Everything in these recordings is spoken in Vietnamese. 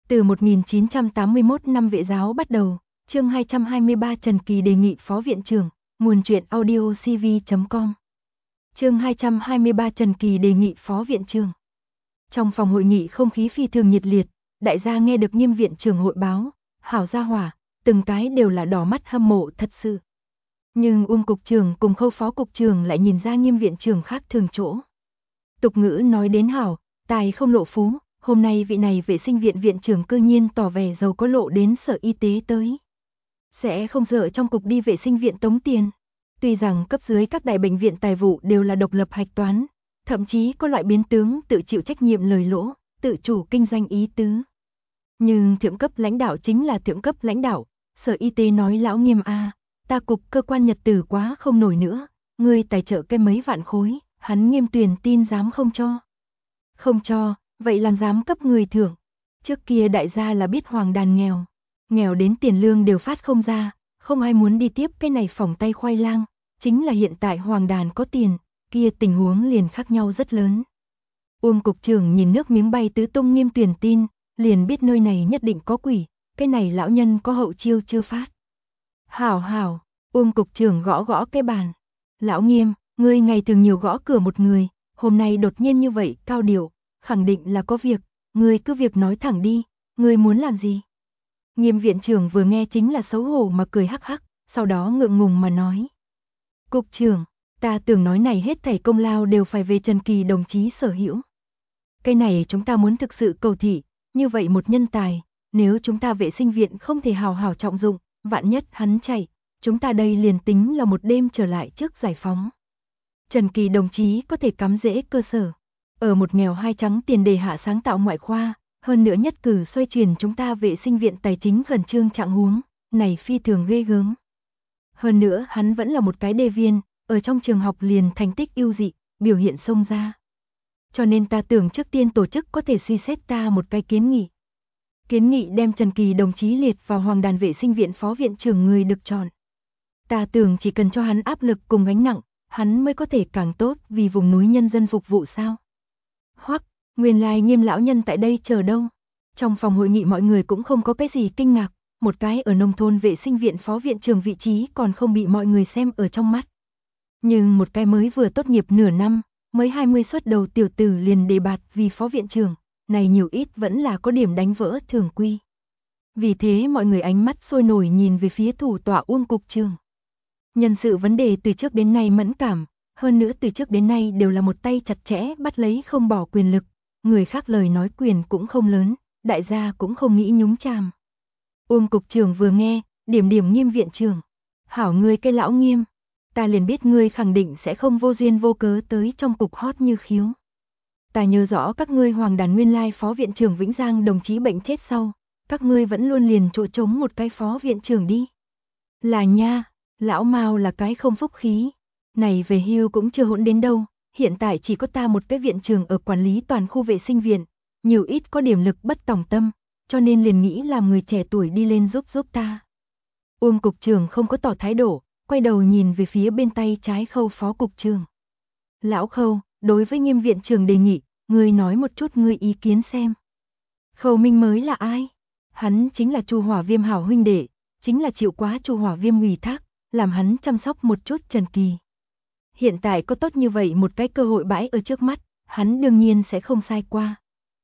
Từ 1981 năm Vệ giáo bắt đầu, chương 223 Trần Kỳ đề nghị phó viện trưởng, nguồn truyện audio cv.com. Chương 223 Trần Kỳ đề nghị phó viện trưởng. Trong phòng hội nghị không khí phi thường nhiệt liệt, đại gia nghe được Nghiêm viện trưởng hội báo, hảo gia hỏa, từng cái đều là đỏ mắt hâm mộ thật sự. Nhưng cục trưởng cùng Khâu phó cục trưởng lại nhìn ra Nghiêm viện trưởng khác thường chỗ. Tục ngữ nói đến hảo, tài không lộ phú, hôm nay vị này vệ sinh viện viện trưởng cư nhiên tỏ vẻ giàu có lộ đến sở y tế tới. Sẽ không sợ trong cục đi vệ sinh viện tống tiền. Tuy rằng cấp dưới các đại bệnh viện tài vụ đều là độc lập hạch toán, thậm chí có loại biến tướng tự chịu trách nhiệm lời lỗ, tự chủ kinh doanh ý tứ. Nhưng thượng cấp lãnh đạo chính là thượng cấp lãnh đạo, sở y tế nói lão Nghiêm a, ta cục cơ quan nhật tử quá không nổi nữa, ngươi tài trợ cái mấy vạn khối, hắn Nghiêm tuyển tin dám không cho. Không cho, vậy làm dám cấp người thưởng. Trước kia đại gia là biết hoàng đàn nghèo, nghèo đến tiền lương đều phát không ra, không ai muốn đi tiếp cái này phỏng tay khoai lang, chính là hiện tại hoàng đàn có tiền, kia tình huống liền khác nhau rất lớn. Cục trưởng nhìn nước miếng bay tứ tung Nghiêm tuyển tin, liền biết nơi này nhất định có quỷ, cái này lão nhân có hậu chiêu chưa phát. Hảo hảo, cục trưởng gõ gõ cái bàn. Lão Nghiêm, ngươi ngày thường nhiều gõ cửa một người, hôm nay đột nhiên như vậy cao điệu, khẳng định là có việc, ngươi cứ việc nói thẳng đi, ngươi muốn làm gì? Nghiêm viện trưởng vừa nghe chính là xấu hổ mà cười hắc hắc, sau đó ngượng ngùng mà nói. Cục trưởng, ta tưởng nói này hết thảy công lao đều phải về Trần Kỳ đồng chí sở hữu. Cái này chúng ta muốn thực sự cầu thị, như vậy một nhân tài, nếu chúng ta vệ sinh viện không thể hào hào trọng dụng, vạn nhất hắn chạy, chúng ta đây liền tính là một đêm trở lại trước giải phóng. Trần Kỳ đồng chí có thể cắm rễ cơ sở, ở một nghèo hai trắng tiền đề hạ sáng tạo ngoại khoa, hơn nữa nhất cử xoay chuyển chúng ta vệ sinh viện tài chính khẩn trương trạng huống, này phi thường ghê gớm. Hơn nữa hắn vẫn là một cái đề viên, ở trong trường học liền thành tích ưu dị, biểu hiện xông ra. Cho nên ta tưởng trước tiên tổ chức có thể suy xét ta một cái kiến nghị. Kiến nghị đem Trần Kỳ đồng chí liệt vào hoàng đàn vệ sinh viện phó viện trưởng người được chọn. Ta tưởng chỉ cần cho hắn áp lực cùng gánh nặng, hắn mới có thể càng tốt vì vùng núi nhân dân phục vụ sao. Hoắc, nguyên lai Nghiêm lão nhân tại đây chờ đâu. Trong phòng hội nghị mọi người cũng không có cái gì kinh ngạc, một cái ở nông thôn vệ sinh viện phó viện trưởng vị trí còn không bị mọi người xem ở trong mắt. Nhưng một cái mới vừa tốt nghiệp nửa năm, mới 20 xuất đầu tiểu tử liền đề bạt vì phó viện trưởng, này nhiều ít vẫn là có điểm đánh vỡ thường quy. Vì thế mọi người ánh mắt sôi nổi nhìn về phía thủ tọa cục trưởng. Nhân sự vấn đề từ trước đến nay mẫn cảm, hơn nữa từ trước đến nay đều là một tay chặt chẽ bắt lấy không bỏ quyền lực, người khác lời nói quyền cũng không lớn, đại gia cũng không nghĩ nhúng chàm. Cục trưởng vừa nghe, điểm Nghiêm viện trưởng, hảo ngươi cái lão Nghiêm, ta liền biết ngươi khẳng định sẽ không vô duyên vô cớ tới trong cục hot như khiếu. Ta nhớ rõ các ngươi hoàng đàn nguyên lai phó viện trưởng Vĩnh Giang đồng chí bệnh chết sau, các ngươi vẫn luôn liền chỗ trống một cái phó viện trưởng đi. Là nha, lão Mao là cái không phúc khí, này về hưu cũng chưa hỗn đến đâu, hiện tại chỉ có ta một cái viện trưởng ở quản lý toàn khu vệ sinh viện, nhiều ít có điểm lực bất tòng tâm, cho nên liền nghĩ làm người trẻ tuổi đi lên giúp ta. Cục trưởng không có tỏ thái độ, quay đầu nhìn về phía bên tay trái Khâu phó cục trưởng. Lão Khâu, đối với Nghiêm viện trưởng đề nghị, ngươi nói một chút ngươi ý kiến xem. Khâu Minh mới là ai? Hắn chính là Chu Hỏa Viêm hảo huynh đệ, chính là chịu quá Chu Hỏa Viêm ủy thác, làm hắn chăm sóc một chút Trần Kỳ. Hiện tại có tốt như vậy một cái cơ hội bãi ở trước mắt, hắn đương nhiên sẽ không sai qua.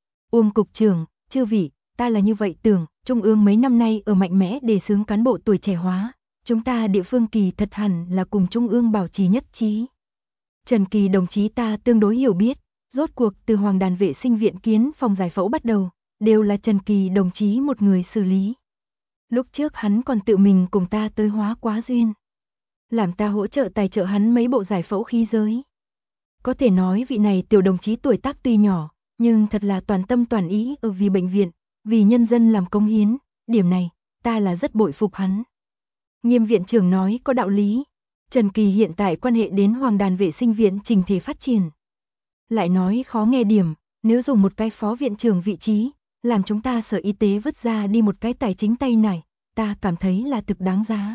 Cục trưởng, chư vị, ta là như vậy tưởng, Trung ương mấy năm nay ở mạnh mẽ đề xướng cán bộ tuổi trẻ hóa, chúng ta địa phương kỳ thật hẳn là cùng Trung ương bảo trì nhất trí. Trần Kỳ đồng chí ta tương đối hiểu biết, rốt cuộc từ hoàng đàn vệ sinh viện kiến phòng giải phẫu bắt đầu, đều là Trần Kỳ đồng chí một người xử lý. Lúc trước hắn còn tự mình cùng ta tới hóa quá duyên, làm ta hỗ trợ tài trợ hắn mấy bộ giải phẫu khí giới. Có thể nói vị này tiểu đồng chí tuổi tác tuy nhỏ, nhưng thật là toàn tâm toàn ý ở vì bệnh viện, vì nhân dân làm công hiến, điểm này, ta là rất bội phục hắn. Nghiêm viện trưởng nói có đạo lý, Trần Kỳ hiện tại quan hệ đến hoàng đàn vệ sinh viện trình thể phát triển. Lại nói khó nghe điểm, nếu dùng một cái phó viện trưởng vị trí, làm chúng ta sở y tế vứt ra đi một cái tài chính tay này, ta cảm thấy là thực đáng giá.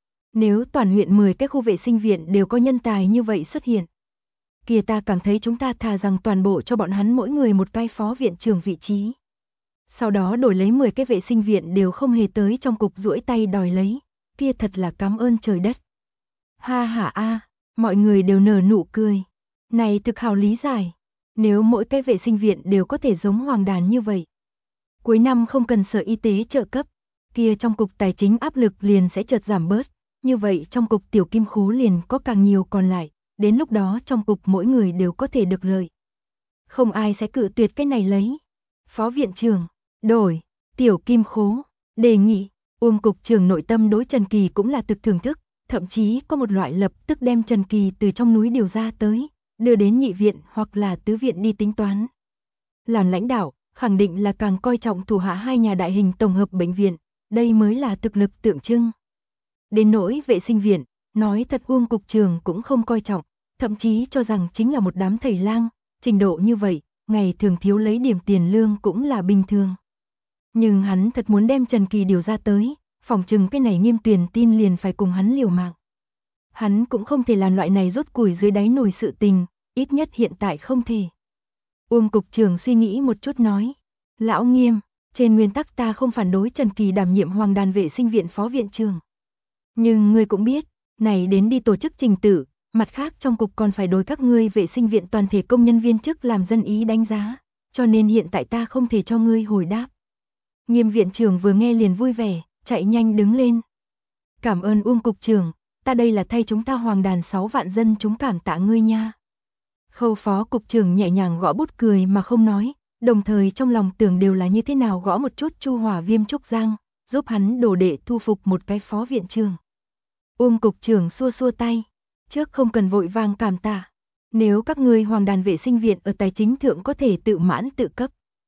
Nếu toàn huyện 10 cái khu vệ sinh viện đều có nhân tài như vậy xuất hiện, kia ta cảm thấy chúng ta thà rằng toàn bộ cho bọn hắn mỗi người một cái phó viện trưởng vị trí. Sau đó đổi lấy 10 cái vệ sinh viện đều không hề tới trong cục duỗi tay đòi lấy, kia thật là cảm ơn trời đất. Ha ha a, mọi người đều nở nụ cười. Này thực hào lý giải, nếu mỗi cái vệ sinh viện đều có thể giống Hoàng Đàn như vậy. Cuối năm không cần sở y tế trợ cấp, kia trong cục tài chính áp lực liền sẽ chợt giảm bớt, như vậy trong cục tiểu kim khố liền có càng nhiều còn lại, đến lúc đó trong cục mỗi người đều có thể được lợi. Không ai sẽ cự tuyệt cái này lấy. Phó viện trưởng, đổi, tiểu kim khố, đề nghị, Uông cục trưởng nội tâm đối Trần Kỳ cũng là thực thưởng thức, thậm chí có một loại lập tức đem Trần Kỳ từ trong núi điều ra tới, đưa đến nhị viện hoặc là tứ viện đi tính toán. Làm lãnh đạo, khẳng định là càng coi trọng thủ hạ hai nhà đại hình tổng hợp bệnh viện, đây mới là thực lực tượng trưng. Đến nỗi vệ sinh viện, nói thật Uông cục trưởng cũng không coi trọng, thậm chí cho rằng chính là một đám thầy lang, trình độ như vậy, ngày thường thiếu lấy điểm tiền lương cũng là bình thường. Nhưng hắn thật muốn đem Trần Kỳ điều ra tới, phỏng chừng cái này Nghiêm Tuyền tin liền phải cùng hắn liều mạng. Hắn cũng không thể làm loại này rốt củi dưới đáy nồi sự tình, ít nhất hiện tại không thể. Uông cục trưởng suy nghĩ một chút nói, lão Nghiêm, trên nguyên tắc ta không phản đối Trần Kỳ đảm nhiệm Hoàng Đàn vệ sinh viện phó viện trưởng. Nhưng ngươi cũng biết, này đến đi tổ chức trình tự, mặt khác trong cục còn phải đối các ngươi vệ sinh viện toàn thể công nhân viên chức làm dân ý đánh giá, cho nên hiện tại ta không thể cho ngươi hồi đáp. Nghiêm viện trưởng vừa nghe liền vui vẻ, chạy nhanh đứng lên. Cảm ơn Uông cục trưởng, ta đây là thay chúng ta Hoàng Đàn 6 vạn dân chúng cảm tạ ngươi nha. Khâu phó cục trưởng nhẹ nhàng gõ bút cười mà không nói, đồng thời trong lòng tưởng đều là như thế nào gõ một chút Chu Hỏa Viêm Trúc Giang, giúp hắn đồ đệ thu phục một cái phó viện trưởng. Uông cục trưởng xua xua tay, trước không cần vội vàng cảm tạ. Nếu các ngươi Hoàng Đàn vệ sinh viện ở tài chính thượng có thể tự mãn tự cấp.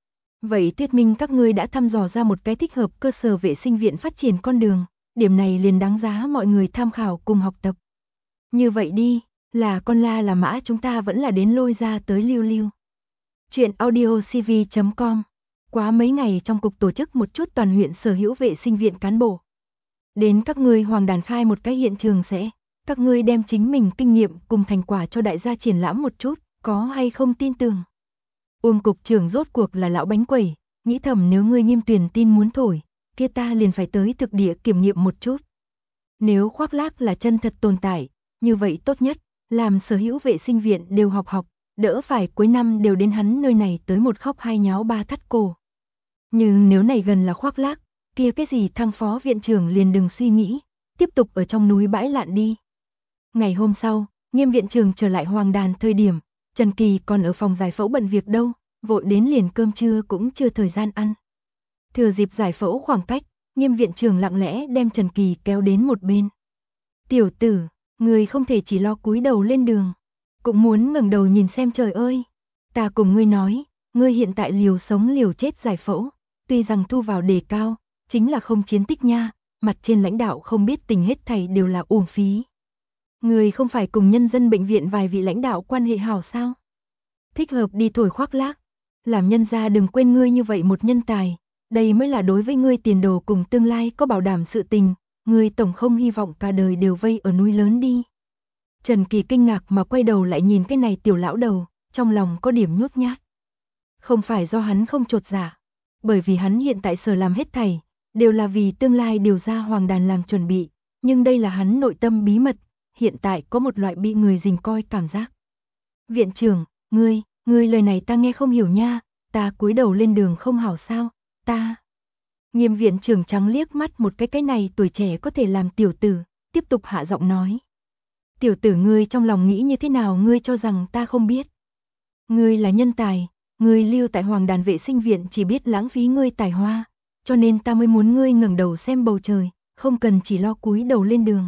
Vậy thuyết minh các ngươi đã thăm dò ra một cái thích hợp cơ sở vệ sinh viện phát triển con đường, điểm này liền đáng giá mọi người tham khảo cùng học tập. Như vậy đi, là con la là mã chúng ta vẫn là đến lôi ra tới lưu lưu. Chuyện audiocv.com. Quá mấy ngày trong cục tổ chức một chút toàn huyện sở hữu vệ sinh viện cán bộ. Đến các ngươi Hoàng Đàn khai một cái hiện trường sẽ, các ngươi đem chính mình kinh nghiệm cùng thành quả cho đại gia triển lãm một chút, có hay không tin tưởng. Uông cục trưởng rốt cuộc là lão bánh quẩy, nghĩ thầm nếu ngươi Nghiêm Tuyền tin muốn thổi, kia ta liền phải tới thực địa kiểm nghiệm một chút. Nếu khoác lác là chân thật tồn tại, như vậy tốt nhất, làm sở hữu vệ sinh viện đều học, đỡ phải cuối năm đều đến hắn nơi này tới một khóc hai nháo ba thắt cổ. Nhưng nếu này gần là khoác lác, kia cái gì thăng phó viện trưởng liền đừng suy nghĩ, tiếp tục ở trong núi bãi lạn đi. Ngày hôm sau, Nghiêm viện trưởng trở lại Hoàng Đàn thời điểm, Trần Kỳ còn ở phòng giải phẫu bận việc đâu, vội đến liền cơm trưa cũng chưa thời gian ăn. Thừa dịp giải phẫu khoảng cách, Nghiêm viện trưởng lặng lẽ đem Trần Kỳ kéo đến một bên. Tiểu tử, ngươi không thể chỉ lo cúi đầu lên đường, cũng muốn ngẩng đầu nhìn xem trời ơi. Ta cùng ngươi nói, ngươi hiện tại liều sống liều chết giải phẫu, tuy rằng thu vào đề cao, chính là không chiến tích nha, mặt trên lãnh đạo không biết tình hết thảy đều là uổng phí. Ngươi không phải cùng nhân dân bệnh viện vài vị lãnh đạo quan hệ hảo sao? Thích hợp đi thổi khoác lác, làm nhân gia đừng quên ngươi như vậy một nhân tài, đây mới là đối với ngươi tiền đồ cùng tương lai có bảo đảm sự tình, ngươi tổng không hy vọng cả đời đều vây ở núi lớn đi. Trần Kỳ kinh ngạc mà quay đầu lại nhìn cái này tiểu lão đầu, trong lòng có điểm nhút nhát. Không phải do hắn không chột dạ, bởi vì hắn hiện tại sở làm hết thảy, đều là vì tương lai điều ra Hoàng Đàn làm chuẩn bị, nhưng đây là hắn nội tâm bí mật, hiện tại có một loại bị người dình coi cảm giác. Viện trưởng, ngươi lời này ta nghe không hiểu nha, ta cúi đầu lên đường không hảo sao, ta. Nghiêm viện trưởng trắng liếc mắt một cái này tuổi trẻ có thể làm tiểu tử, tiếp tục hạ giọng nói. Tiểu tử ngươi trong lòng nghĩ như thế nào ngươi cho rằng ta không biết. Ngươi là nhân tài, ngươi lưu tại Hoàng Đàn vệ sinh viện chỉ biết lãng phí ngươi tài hoa, cho nên ta mới muốn ngươi ngẩng đầu xem bầu trời, không cần chỉ lo cúi đầu lên đường.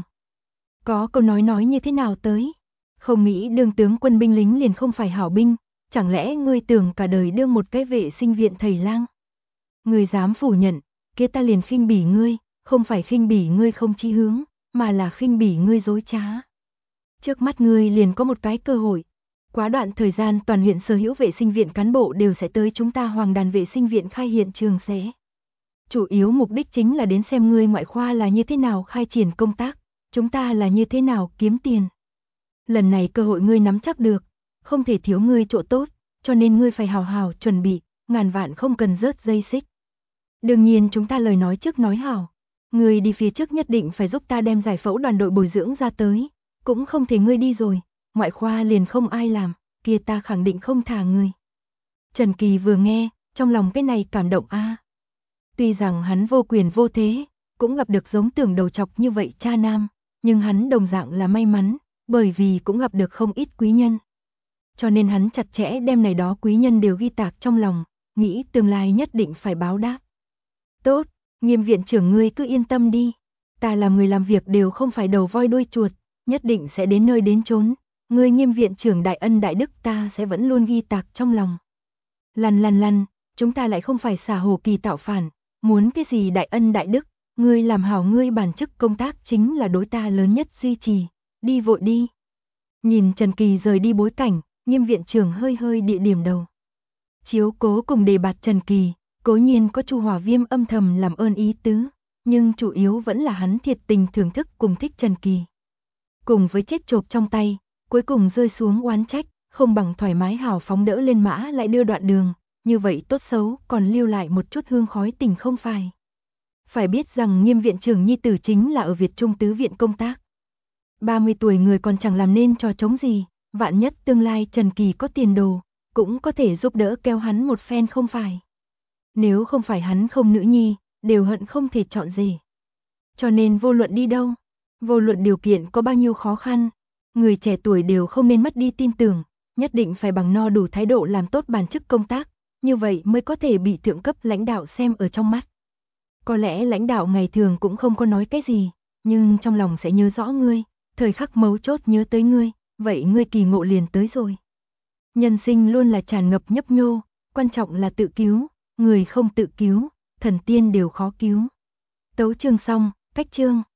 Có câu nói như thế nào tới? Không nghĩ đương tướng quân binh lính liền không phải hảo binh, chẳng lẽ ngươi tưởng cả đời đương một cái vệ sinh viện thầy lang? Ngươi dám phủ nhận, kia ta liền khinh bỉ ngươi, không phải khinh bỉ ngươi không chí hướng, mà là khinh bỉ ngươi dối trá. Trước mắt ngươi liền có một cái cơ hội. Quá đoạn thời gian toàn huyện sở hữu vệ sinh viện cán bộ đều sẽ tới chúng ta Hoàng Đàn vệ sinh viện khai hiện trường sẽ. Chủ yếu mục đích chính là đến xem ngươi ngoại khoa là như thế nào khai triển công tác, chúng ta là như thế nào kiếm tiền. Lần này cơ hội ngươi nắm chắc được, không thể thiếu ngươi chỗ tốt, cho nên ngươi phải hào hào chuẩn bị, ngàn vạn không cần rớt dây xích. Đương nhiên chúng ta lời nói trước nói hảo. Ngươi đi phía trước nhất định phải giúp ta đem giải phẫu đoàn đội bồi dưỡng ra tới. Cũng không thể ngươi đi rồi, ngoại khoa liền không ai làm, kia ta khẳng định không thả ngươi. Trần Kỳ vừa nghe, trong lòng cái này cảm động a. Tuy rằng hắn vô quyền vô thế, cũng gặp được giống Tưởng đầu chọc như vậy cha nam, nhưng hắn đồng dạng là may mắn, bởi vì cũng gặp được không ít quý nhân. Cho nên hắn chặt chẽ đem này đó quý nhân đều ghi tạc trong lòng, nghĩ tương lai nhất định phải báo đáp. Tốt, Nghiêm viện trưởng ngươi cứ yên tâm đi, ta làm người làm việc đều không phải đầu voi đuôi chuột, nhất định sẽ đến nơi đến chốn, ngươi Nghiêm viện trưởng đại ân đại đức ta sẽ vẫn luôn ghi tạc trong lòng. Lăn, chúng ta lại không phải xả hồ kỳ tạo phản, muốn cái gì đại ân đại đức, ngươi làm hảo ngươi bản chức công tác chính là đối ta lớn nhất duy trì, đi vội đi. Nhìn Trần Kỳ rời đi bối cảnh, Nghiêm viện trưởng hơi địa điểm đầu. Chiếu cố cùng đề bạt Trần Kỳ, cố nhiên có Chu Hỏa Viêm âm thầm làm ơn ý tứ, nhưng chủ yếu vẫn là hắn thiệt tình thưởng thức cùng thích Trần Kỳ. Cùng với chết chộp trong tay, cuối cùng rơi xuống oán trách, không bằng thoải mái hào phóng đỡ lên mã lại đưa đoạn đường, như vậy tốt xấu còn lưu lại một chút hương khói tình không phải. Phải biết rằng Nghiêm viện trưởng nhi tử chính là ở Việt Trung Tứ viện công tác. 30 tuổi người còn chẳng làm nên trò trống gì, vạn nhất tương lai Trần Kỳ có tiền đồ, cũng có thể giúp đỡ kéo hắn một phen không phải. Nếu không phải hắn không nữ nhi, đều hận không thể chọn gì. Cho nên vô luận đi đâu, vô luận điều kiện có bao nhiêu khó khăn, người trẻ tuổi đều không nên mất đi tin tưởng, nhất định phải bằng no đủ thái độ làm tốt bản chức công tác, như vậy mới có thể bị thượng cấp lãnh đạo xem ở trong mắt. Có lẽ lãnh đạo ngày thường cũng không có nói cái gì, nhưng trong lòng sẽ nhớ rõ ngươi, thời khắc mấu chốt nhớ tới ngươi, vậy ngươi kỳ ngộ liền tới rồi. Nhân sinh luôn là tràn ngập nhấp nhô, quan trọng là tự cứu, người không tự cứu, thần tiên đều khó cứu. Tấu chương xong, cách chương.